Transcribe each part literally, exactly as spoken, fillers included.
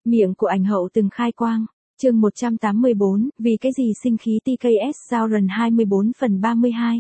Miệng của ảnh hậu từng khai quang. Chương một trăm tám mươi bốn, vì cái gì sinh khí tê ca ét giao rần hai mươi bốn phần ba mươi hai.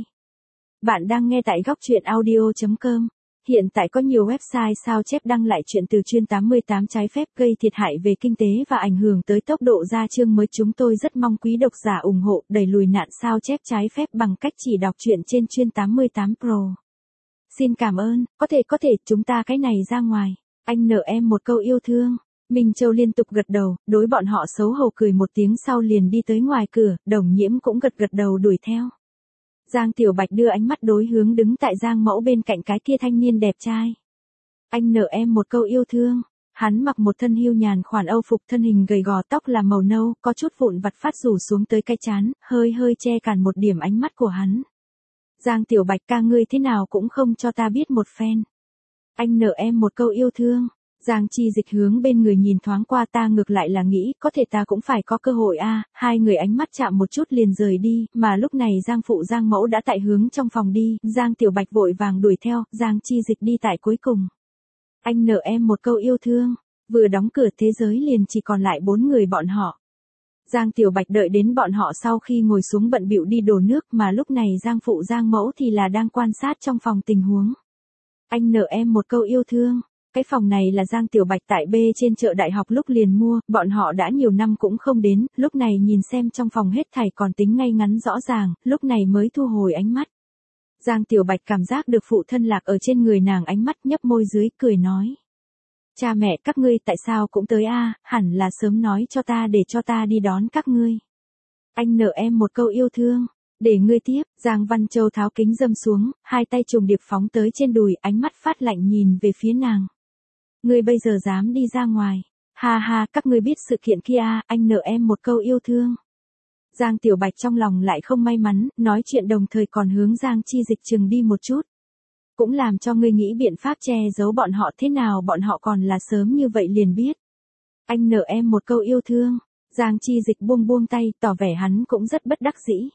Bạn đang nghe tại góc truyện audio chấm com. Hiện tại có nhiều website sao chép đăng lại chuyện từ chuyên tám mươi tám trái phép gây thiệt hại về kinh tế và ảnh hưởng tới tốc độ ra chương mới. Chúng tôi rất mong quý độc giả ủng hộ đẩy lùi nạn sao chép trái phép bằng cách chỉ đọc truyện trên chuyên tám mươi tám Pro. Xin cảm ơn, có thể có thể chúng ta cái này ra ngoài. Anh nợ em một câu yêu thương. Minh Châu liên tục gật đầu, đối bọn họ xấu hổ cười một tiếng sau liền đi tới ngoài cửa, Đồng Nhiễm cũng gật gật đầu đuổi theo. Giang Tiểu Bạch đưa ánh mắt đối hướng đứng tại Giang Mẫu bên cạnh cái kia thanh niên đẹp trai. Anh nợ em một câu yêu thương. Hắn mặc một thân hưu nhàn khoản Âu phục, thân hình gầy gò, tóc là màu nâu, có chút vụn vặt phát rủ xuống tới cái trán, hơi hơi che cản một điểm ánh mắt của hắn. Giang Tiểu Bạch ca, ngươi thế nào cũng không cho ta biết một phen. Anh nợ em một câu yêu thương. Giang Chi Dịch hướng bên người nhìn thoáng qua, ta ngược lại là nghĩ, có thể ta cũng phải có cơ hội a. À. Hai người ánh mắt chạm một chút liền rời đi, mà lúc này Giang Phụ Giang Mẫu đã tại hướng trong phòng đi, Giang Tiểu Bạch vội vàng đuổi theo, Giang Chi Dịch đi tại cuối cùng. Anh nợ em một câu yêu thương, vừa đóng cửa thế giới liền chỉ còn lại bốn người bọn họ. Giang Tiểu Bạch đợi đến bọn họ sau khi ngồi xuống bận bịu đi đổ nước, mà lúc này Giang Phụ Giang Mẫu thì là đang quan sát trong phòng tình huống. Anh nợ em một câu yêu thương. Cái phòng này là Giang Tiểu Bạch tại B trên chợ đại học lúc liền mua, bọn họ đã nhiều năm cũng không đến, lúc này nhìn xem trong phòng hết thảy còn tính ngay ngắn rõ ràng, lúc này mới thu hồi ánh mắt. Giang Tiểu Bạch cảm giác được phụ thân lạc ở trên người nàng, ánh mắt nhấp môi dưới, cười nói. Cha mẹ các ngươi tại sao cũng tới a? Hẳn là sớm nói cho ta để cho ta đi đón các ngươi. Anh nợ em một câu yêu thương. Để ngươi tiếp. Giang Văn Châu tháo kính dâm xuống, hai tay trùng điệp phóng tới trên đùi, ánh mắt phát lạnh nhìn về phía nàng. Ngươi bây giờ dám đi ra ngoài. Ha ha, các ngươi biết sự kiện kia à, anh nợ em một câu yêu thương. Giang Tiểu Bạch trong lòng lại không may mắn, nói chuyện đồng thời còn hướng Giang Chi Dịch chừng đi một chút. Cũng làm cho ngươi nghĩ biện pháp che giấu bọn họ, thế nào bọn họ còn là sớm như vậy liền biết. Anh nợ em một câu yêu thương. Giang Chi Dịch buông buông tay, tỏ vẻ hắn cũng rất bất đắc dĩ.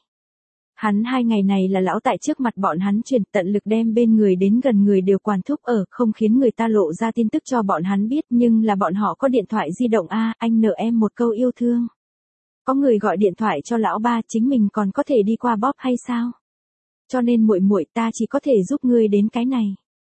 Hắn hai ngày này là lão tại trước mặt bọn hắn truyền, tận lực đem bên người đến gần người đều quản thúc ở, không khiến người ta lộ ra tin tức cho bọn hắn biết, nhưng là bọn họ có điện thoại di động a. À, anh nợ em một câu yêu thương. Có người gọi điện thoại cho lão ba, chính mình còn có thể đi qua bóp hay sao? Cho nên muội muội, ta chỉ có thể giúp ngươi đến cái này.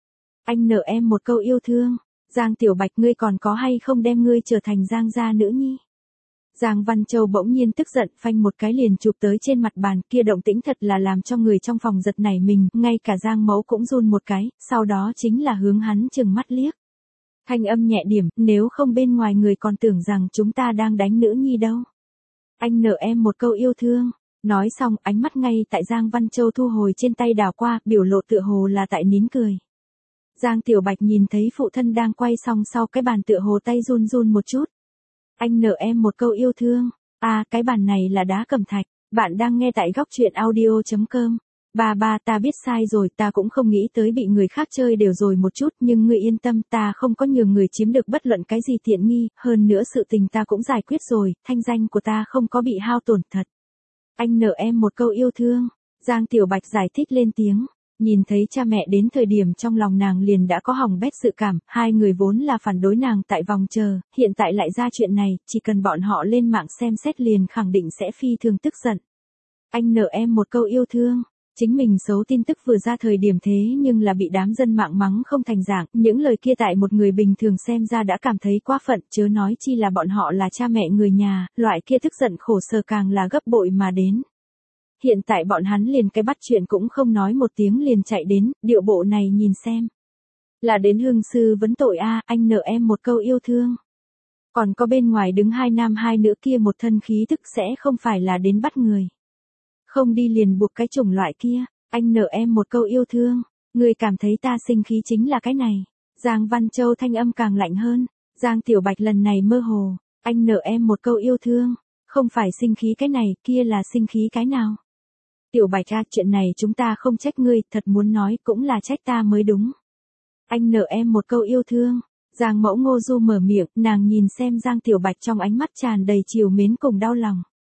Anh nợ em một câu yêu thương. Giang Tiểu Bạch, ngươi còn có hay không đem ngươi trở thành Giang gia nữ nhi? Giang Văn Châu bỗng nhiên tức giận, phanh một cái liền chụp tới trên mặt bàn, kia động tĩnh thật là làm cho người trong phòng giật nảy mình, ngay cả Giang Mẫu cũng run một cái, sau đó chính là hướng hắn chừng mắt liếc. Thanh âm nhẹ điểm, nếu không bên ngoài người còn tưởng rằng chúng ta đang đánh nữ nhi đâu. Anh nợ em một câu yêu thương. Nói xong, ánh mắt ngay tại Giang Văn Châu thu hồi trên tay đảo qua, biểu lộ tựa hồ là tại nín cười. Giang Tiểu Bạch nhìn thấy phụ thân đang quay xong sau cái bàn tựa hồ tay run run một chút. Anh nợ em một câu yêu thương. À, cái bàn này là đá cẩm thạch. Bạn đang nghe tại góc truyện audio chấm com. Ba ba, ta biết sai rồi, ta cũng không nghĩ tới bị người khác chơi đều rồi một chút, nhưng ngươi yên tâm, ta không có nhường người chiếm được bất luận cái gì tiện nghi, hơn nữa sự tình ta cũng giải quyết rồi, thanh danh của ta không có bị hao tổn thật. Anh nợ em một câu yêu thương. Giang Tiểu Bạch giải thích lên tiếng. Nhìn thấy cha mẹ đến thời điểm trong lòng nàng liền đã có hỏng bét dự cảm, hai người vốn là phản đối nàng tại vòng chờ, hiện tại lại ra chuyện này, chỉ cần bọn họ lên mạng xem xét liền khẳng định sẽ phi thường tức giận. Anh nợ em một câu yêu thương. Chính mình xấu tin tức vừa ra thời điểm thế nhưng là bị đám dân mạng mắng không thành dạng, những lời kia tại một người bình thường xem ra đã cảm thấy quá phận, chớ nói chi là bọn họ là cha mẹ người nhà, loại kia tức giận khổ sở càng là gấp bội mà đến. Hiện tại bọn hắn liền cái bắt chuyện cũng không nói một tiếng liền chạy đến, điệu bộ này nhìn xem. Là đến hương sư vấn tội a. À, anh nợ em một câu yêu thương. Còn có bên ngoài đứng hai nam hai nữ kia một thân khí thức sẽ không phải là đến bắt người. Không đi liền buộc cái chủng loại kia, anh nợ em một câu yêu thương. Người cảm thấy ta sinh khí chính là cái này. Giang Văn Châu thanh âm càng lạnh hơn. Giang Tiểu Bạch lần này mơ hồ. Anh nợ em một câu yêu thương. Không phải sinh khí cái này, kia là sinh khí cái nào? Tiểu Bạch à, chuyện này chúng ta không trách ngươi, thật muốn nói cũng là trách ta mới đúng. Anh nợ em một câu yêu thương. Giang Mẫu Ngô Du mở miệng, nàng nhìn xem Giang Tiểu Bạch trong ánh mắt tràn đầy trìu mến cùng đau lòng.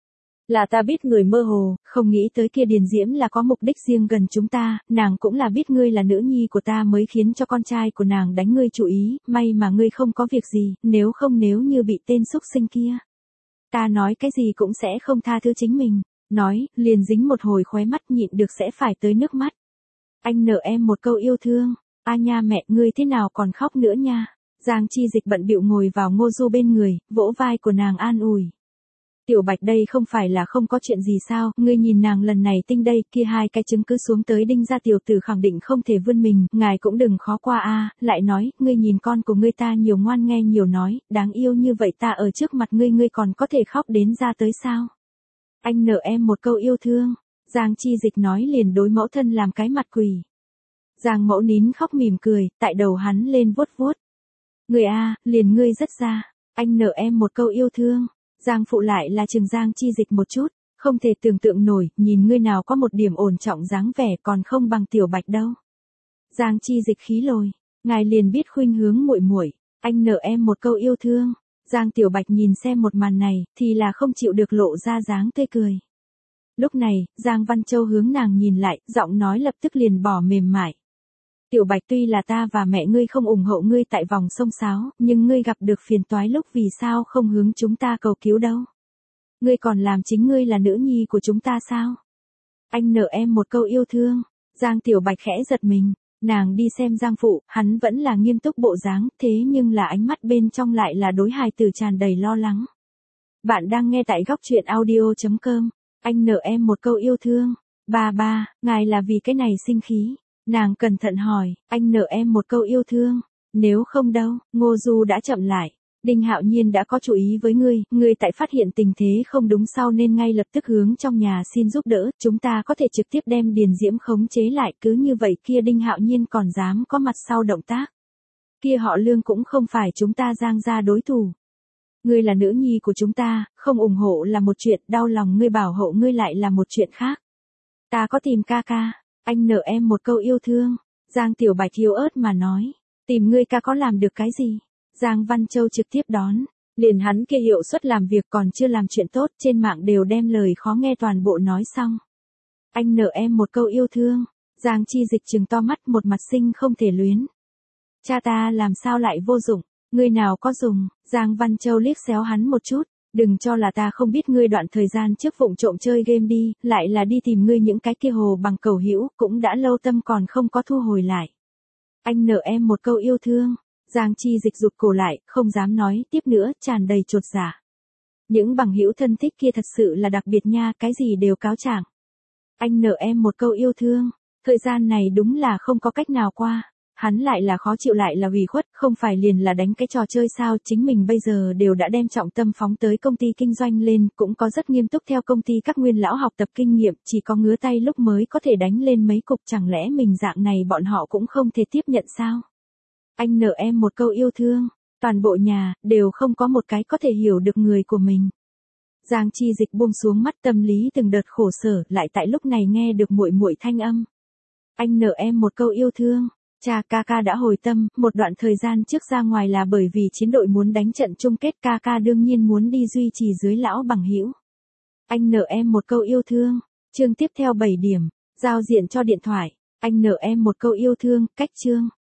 Là ta biết người mơ hồ, không nghĩ tới kia Điền Diễm là có mục đích riêng gần chúng ta, nàng cũng là biết ngươi là nữ nhi của ta mới khiến cho con trai của nàng đánh ngươi chủ ý, may mà ngươi không có việc gì, nếu không nếu như bị tên xúc sinh kia. Ta nói cái gì cũng sẽ không tha thứ chính mình, nói, liền dính một hồi khóe mắt nhịn được sẽ phải tới nước mắt. Anh nợ em một câu yêu thương, a nha mẹ ngươi thế nào còn khóc nữa nha. Giang Chi Dịch bận bịu ngồi vào Ngô Du bên người, vỗ vai của nàng an ủi. Tiểu Bạch đây không phải là không có chuyện gì sao, ngươi nhìn nàng lần này tinh đây, kia hai cái chứng cứ xuống tới đinh ra tiểu tử khẳng định không thể vươn mình, ngài cũng đừng khó qua a. Lại nói, ngươi nhìn con của ngươi ta nhiều ngoan nghe nhiều nói, đáng yêu như vậy ta ở trước mặt ngươi ngươi còn có thể khóc đến ra tới sao. Anh nợ em một câu yêu thương, Giang Chi Dịch nói liền đối mẫu thân làm cái mặt quỷ. Giang mẫu nín khóc mỉm cười, tại đầu hắn lên vuốt vuốt. Người a, liền ngươi rất ra, anh nợ em một câu yêu thương. Giang phụ lại là chừng Giang Chi Dịch một chút, không thể tưởng tượng nổi, nhìn ngươi nào có một điểm ổn trọng dáng vẻ còn không bằng Tiểu Bạch đâu. Giang Chi Dịch khí lồi, ngài liền biết khuynh hướng muội muội, anh nợ em một câu yêu thương. Giang Tiểu Bạch nhìn xem một màn này, thì là không chịu được lộ ra dáng tươi cười. Lúc này, Giang Văn Châu hướng nàng nhìn lại, giọng nói lập tức liền bỏ mềm mại. Tiểu Bạch tuy là ta và mẹ ngươi không ủng hộ ngươi tại vòng sông sáo, nhưng ngươi gặp được phiền toái lúc vì sao không hướng chúng ta cầu cứu đâu. Ngươi còn làm chính ngươi là nữ nhi của chúng ta sao? Anh nợ em một câu yêu thương. Giang Tiểu Bạch khẽ giật mình, nàng đi xem Giang phụ, hắn vẫn là nghiêm túc bộ dáng, thế nhưng là ánh mắt bên trong lại là đối hài tử tràn đầy lo lắng. Bạn đang nghe tại góc truyện audio chấm com, anh nợ em một câu yêu thương. Ba ba, ngài là vì cái này sinh khí. Nàng cẩn thận hỏi, anh nợ em một câu yêu thương, nếu không đâu, Ngô Du đã chậm lại. Đinh Hạo Nhiên đã có chú ý với ngươi, ngươi tại phát hiện tình thế không đúng sau nên ngay lập tức hướng trong nhà xin giúp đỡ, chúng ta có thể trực tiếp đem Điền Diễm khống chế lại, cứ như vậy kia Đinh Hạo Nhiên còn dám có mặt sau động tác. Kia họ Lương cũng không phải chúng ta Giang gia đối thủ. Ngươi là nữ nhi của chúng ta, không ủng hộ là một chuyện, đau lòng ngươi bảo hộ ngươi lại là một chuyện khác. Ta có tìm ca ca. Anh nợ em một câu yêu thương. Giang Tiểu Bạch yếu ớt mà nói. Tìm ngươi ca có làm được cái gì? Giang Văn Châu trực tiếp đón. Liền hắn kia hiệu suất làm việc còn chưa làm chuyện tốt, trên mạng đều đem lời khó nghe toàn bộ nói xong. Anh nợ em một câu yêu thương. Giang Chi Dịch trừng to mắt một mặt sinh không thể luyến. Cha ta làm sao lại vô dụng? Ngươi nào có dùng? Giang Văn Châu liếc xéo hắn một chút. Đừng cho là ta không biết ngươi đoạn thời gian trước vụng trộm chơi game đi, lại là đi tìm ngươi những cái kia hồ bằng cầu hữu, cũng đã lâu tâm còn không có thu hồi lại. Anh nợ em một câu yêu thương. Giang Chi Dịch rụt cổ lại, không dám nói tiếp nữa, tràn đầy chột dạ. Những bằng hữu thân thích kia thật sự là đặc biệt nha, cái gì đều cáo trạng. Anh nợ em một câu yêu thương. Thời gian này đúng là không có cách nào qua. Hắn lại là khó chịu lại là ủy khuất, không phải liền là đánh cái trò chơi sao, chính mình bây giờ đều đã đem trọng tâm phóng tới công ty kinh doanh lên, cũng có rất nghiêm túc theo công ty các nguyên lão học tập kinh nghiệm, chỉ có ngứa tay lúc mới có thể đánh lên mấy cục, chẳng lẽ mình dạng này bọn họ cũng không thể tiếp nhận sao? Anh nợ em một câu yêu thương, toàn bộ nhà, đều không có một cái có thể hiểu được người của mình. Giang Chi Dịch buông xuống mắt tâm lý từng đợt khổ sở, lại tại lúc này nghe được muội muội thanh âm. Anh nợ em một câu yêu thương. Cha ca ca đã hồi tâm, một đoạn thời gian trước ra ngoài là bởi vì chiến đội muốn đánh trận chung kết, ca ca đương nhiên muốn đi duy trì dưới lão bằng hữu. Anh nợ em một câu yêu thương. Chương tiếp theo bảy điểm, giao diện cho điện thoại. Anh nợ em một câu yêu thương, cách chương.